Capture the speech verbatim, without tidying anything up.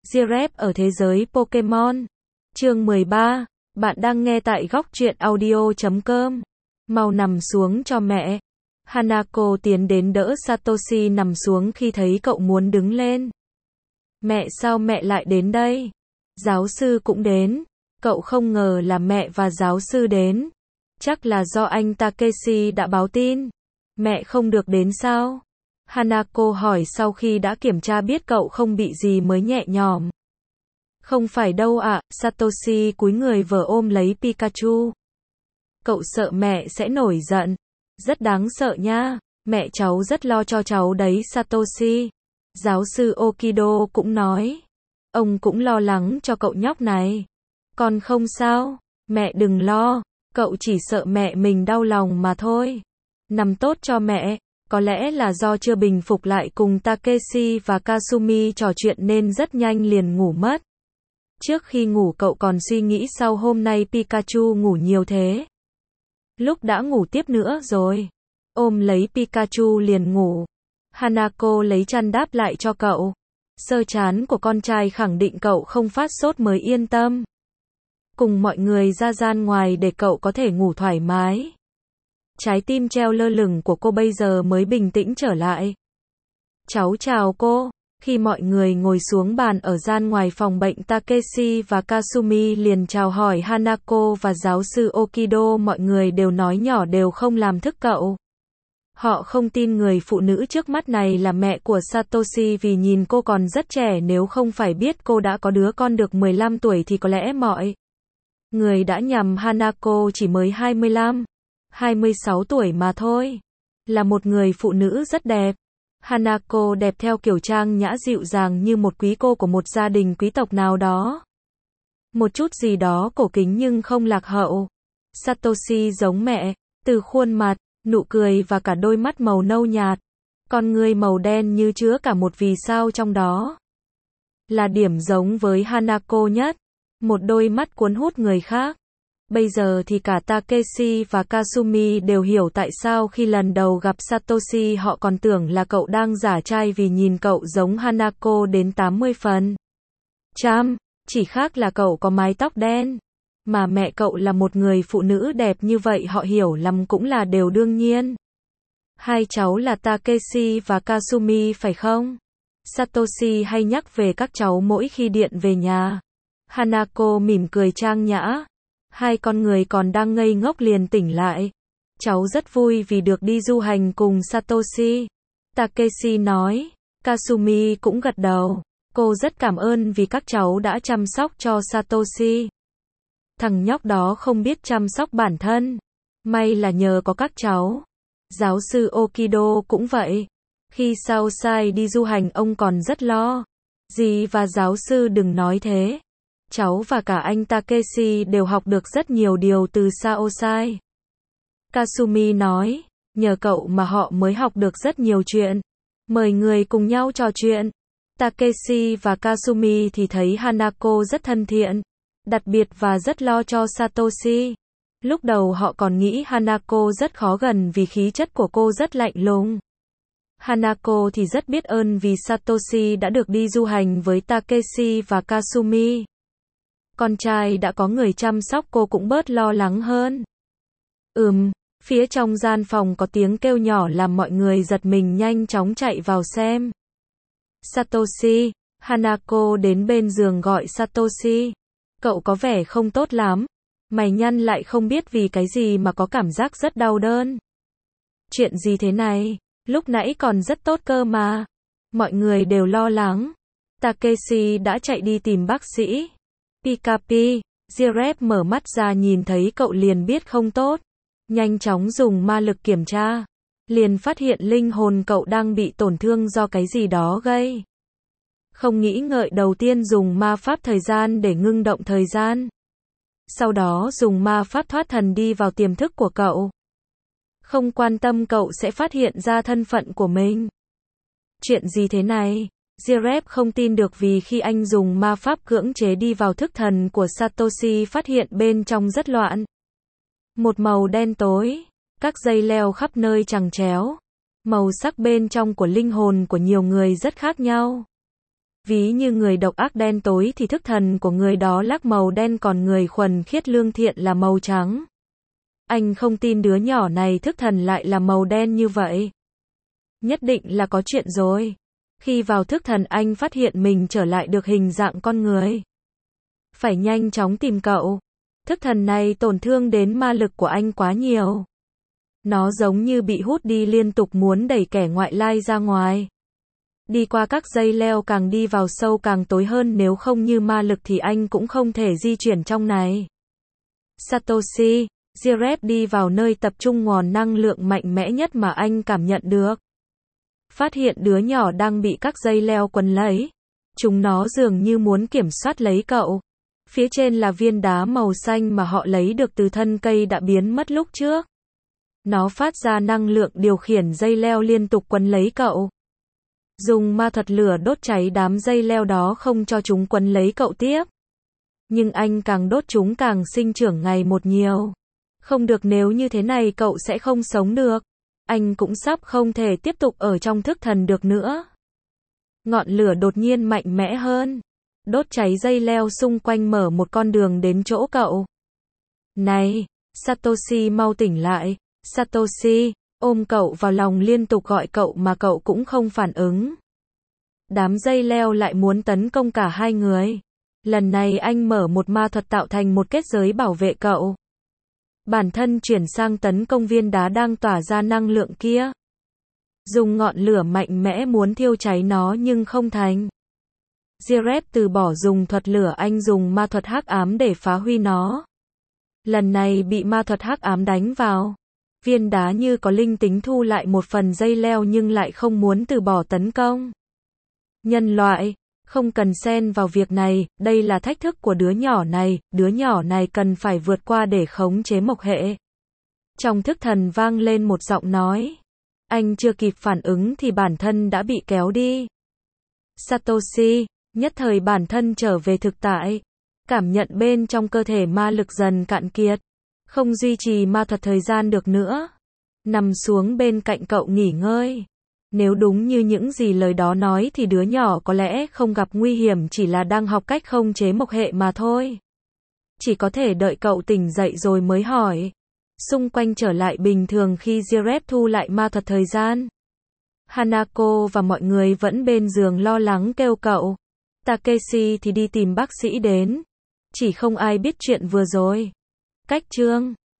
Giraffe ở thế giới Pokemon. Chương mười ba. Bạn đang nghe tại góc truyện audio chấm com. Mau nằm xuống cho mẹ. Hanako tiến đến đỡ Satoshi nằm xuống khi thấy cậu muốn đứng lên. Mẹ, sao mẹ lại đến đây? Giáo sư cũng đến. Cậu không ngờ là mẹ và giáo sư đến. Chắc là do anh Takeshi đã báo tin. Mẹ không được đến sao? Hanako hỏi sau khi đã kiểm tra biết cậu không bị gì mới nhẹ nhõm. Không phải đâu ạ, à, Satoshi cúi người vờ ôm lấy Pikachu. Cậu sợ mẹ sẽ nổi giận. Rất đáng sợ nha, mẹ cháu rất lo cho cháu đấy Satoshi. Giáo sư Okido cũng nói. Ông cũng lo lắng cho cậu nhóc này. Con không sao, mẹ đừng lo, cậu chỉ sợ mẹ mình đau lòng mà thôi. Nằm tốt cho mẹ. Có lẽ là do chưa bình phục lại cùng Takeshi và Kasumi trò chuyện nên rất nhanh liền ngủ mất. Trước khi ngủ cậu còn suy nghĩ sao hôm nay Pikachu ngủ nhiều thế. Lúc đã ngủ tiếp nữa rồi. Ôm lấy Pikachu liền ngủ. Hanako lấy chăn đáp lại cho cậu. Sơ chán của con trai khẳng định cậu không phát sốt mới yên tâm. Cùng mọi người ra gian ngoài để cậu có thể ngủ thoải mái. Trái tim treo lơ lửng của cô bây giờ mới bình tĩnh trở lại. Cháu chào cô. Khi mọi người ngồi xuống bàn ở gian ngoài phòng bệnh Takeshi và Kasumi liền chào hỏi Hanako và giáo sư Okido, mọi người đều nói nhỏ đều không làm thức cậu. Họ không tin người phụ nữ trước mắt này là mẹ của Satoshi vì nhìn cô còn rất trẻ, nếu không phải biết cô đã có đứa con được mười lăm tuổi thì có lẽ mọi người đã nhầm Hanako chỉ mới hai mươi lăm, hai mươi sáu tuổi mà thôi. Là một người phụ nữ rất đẹp. Hanako đẹp theo kiểu trang nhã dịu dàng như một quý cô của một gia đình quý tộc nào đó. Một chút gì đó cổ kính nhưng không lạc hậu. Satoshi giống mẹ, từ khuôn mặt, nụ cười và cả đôi mắt màu nâu nhạt. Con ngươi màu đen như chứa cả một vì sao trong đó. Là điểm giống với Hanako nhất. Một đôi mắt cuốn hút người khác. Bây giờ thì cả Takeshi và Kasumi đều hiểu tại sao khi lần đầu gặp Satoshi họ còn tưởng là cậu đang giả trai vì nhìn cậu giống Hanako đến tám mươi phần trăm, chỉ khác là cậu có mái tóc đen. Mà mẹ cậu là một người phụ nữ đẹp như vậy họ hiểu lầm cũng là điều đương nhiên. Hai cháu là Takeshi và Kasumi phải không? Satoshi hay nhắc về các cháu mỗi khi điện về nhà. Hanako mỉm cười trang nhã. Hai con người còn đang ngây ngốc liền tỉnh lại. Cháu rất vui vì được đi du hành cùng Satoshi. Takeshi nói. Kasumi cũng gật đầu. Cô rất cảm ơn vì các cháu đã chăm sóc cho Satoshi. Thằng nhóc đó không biết chăm sóc bản thân. May là nhờ có các cháu. Giáo sư Okido cũng vậy. Khi Saosai đi du hành ông còn rất lo. Dì và giáo sư đừng nói thế. Cháu và cả anh Takeshi đều học được rất nhiều điều từ Saosai. Kasumi nói, nhờ cậu mà họ mới học được rất nhiều chuyện. Mời người cùng nhau trò chuyện. Takeshi và Kasumi thì thấy Hanako rất thân thiện, đặc biệt và rất lo cho Satoshi. Lúc đầu họ còn nghĩ Hanako rất khó gần vì khí chất của cô rất lạnh lùng. Hanako thì rất biết ơn vì Satoshi đã được đi du hành với Takeshi và Kasumi. Con trai đã có người chăm sóc cô cũng bớt lo lắng hơn. Ừm, phía trong gian phòng có tiếng kêu nhỏ làm mọi người giật mình nhanh chóng chạy vào xem. Satoshi, Hanako đến bên giường gọi Satoshi. Cậu có vẻ không tốt lắm. Mày nhăn lại không biết vì cái gì mà có cảm giác rất đau đớn. Chuyện gì thế này? Lúc nãy còn rất tốt cơ mà. Mọi người đều lo lắng. Takeshi đã chạy đi tìm bác sĩ. Pikapi, Giraffe mở mắt ra nhìn thấy cậu liền biết không tốt. Nhanh chóng dùng ma lực kiểm tra. Liền phát hiện linh hồn cậu đang bị tổn thương do cái gì đó gây. Không nghĩ ngợi đầu tiên dùng ma pháp thời gian để ngưng động thời gian. Sau đó dùng ma pháp thoát thần đi vào tiềm thức của cậu. Không quan tâm cậu sẽ phát hiện ra thân phận của mình. Chuyện gì thế này? Giraffe không tin được vì khi anh dùng ma pháp cưỡng chế đi vào thức thần của Satoshi phát hiện bên trong rất loạn. Một màu đen tối, các dây leo khắp nơi chằng chéo. Màu sắc bên trong của linh hồn của nhiều người rất khác nhau. Ví như người độc ác đen tối thì thức thần của người đó lắc màu đen, còn người thuần khiết lương thiện là màu trắng. Anh không tin đứa nhỏ này thức thần lại là màu đen như vậy. Nhất định là có chuyện rồi. Khi vào thức thần anh phát hiện mình trở lại được hình dạng con người. Phải nhanh chóng tìm cậu. Thức thần này tổn thương đến ma lực của anh quá nhiều. Nó giống như bị hút đi liên tục, muốn đẩy kẻ ngoại lai ra ngoài. Đi qua các dây leo càng đi vào sâu càng tối hơn, nếu không như ma lực thì anh cũng không thể di chuyển trong này. Satoshi, Jirep đi vào nơi tập trung nguồn năng lượng mạnh mẽ nhất mà anh cảm nhận được. Phát hiện đứa nhỏ đang bị các dây leo quấn lấy. Chúng nó dường như muốn kiểm soát lấy cậu. Phía trên là viên đá màu xanh mà họ lấy được từ thân cây đã biến mất lúc trước. Nó phát ra năng lượng điều khiển dây leo liên tục quấn lấy cậu. Dùng ma thuật lửa đốt cháy đám dây leo đó không cho chúng quấn lấy cậu tiếp. Nhưng anh càng đốt chúng càng sinh trưởng ngày một nhiều. Không được, nếu như thế này cậu sẽ không sống được. Anh cũng sắp không thể tiếp tục ở trong thức thần được nữa. Ngọn lửa đột nhiên mạnh mẽ hơn. Đốt cháy dây leo xung quanh, mở một con đường đến chỗ cậu. Này, Satoshi mau tỉnh lại. Satoshi, ôm cậu vào lòng liên tục gọi cậu mà cậu cũng không phản ứng. Đám dây leo lại muốn tấn công cả hai người. Lần này anh mở một ma thuật tạo thành một kết giới bảo vệ cậu. Bản thân chuyển sang tấn công viên đá đang tỏa ra năng lượng kia. Dùng ngọn lửa mạnh mẽ muốn thiêu cháy nó nhưng không thành. Jirep từ bỏ dùng thuật lửa, anh dùng ma thuật hắc ám để phá hủy nó. Lần này bị ma thuật hắc ám đánh vào. Viên đá như có linh tính thu lại một phần dây leo nhưng lại không muốn từ bỏ tấn công. Nhân loại, không cần xen vào việc này, đây là thách thức của đứa nhỏ này, đứa nhỏ này cần phải vượt qua để khống chế mộc hệ. Trong thức thần vang lên một giọng nói. Anh chưa kịp phản ứng thì bản thân đã bị kéo đi. Satoshi, nhất thời bản thân trở về thực tại. Cảm nhận bên trong cơ thể ma lực dần cạn kiệt. Không duy trì ma thuật thời gian được nữa. Nằm xuống bên cạnh cậu nghỉ ngơi. Nếu đúng như những gì lời đó nói thì đứa nhỏ có lẽ không gặp nguy hiểm, chỉ là đang học cách khống chế mộc hệ mà thôi. Chỉ có thể đợi cậu tỉnh dậy rồi mới hỏi. Xung quanh trở lại bình thường khi Jirep thu lại ma thuật thời gian. Hanako và mọi người vẫn bên giường lo lắng kêu cậu. Takeshi thì đi tìm bác sĩ đến. Chỉ không ai biết chuyện vừa rồi. Cách chương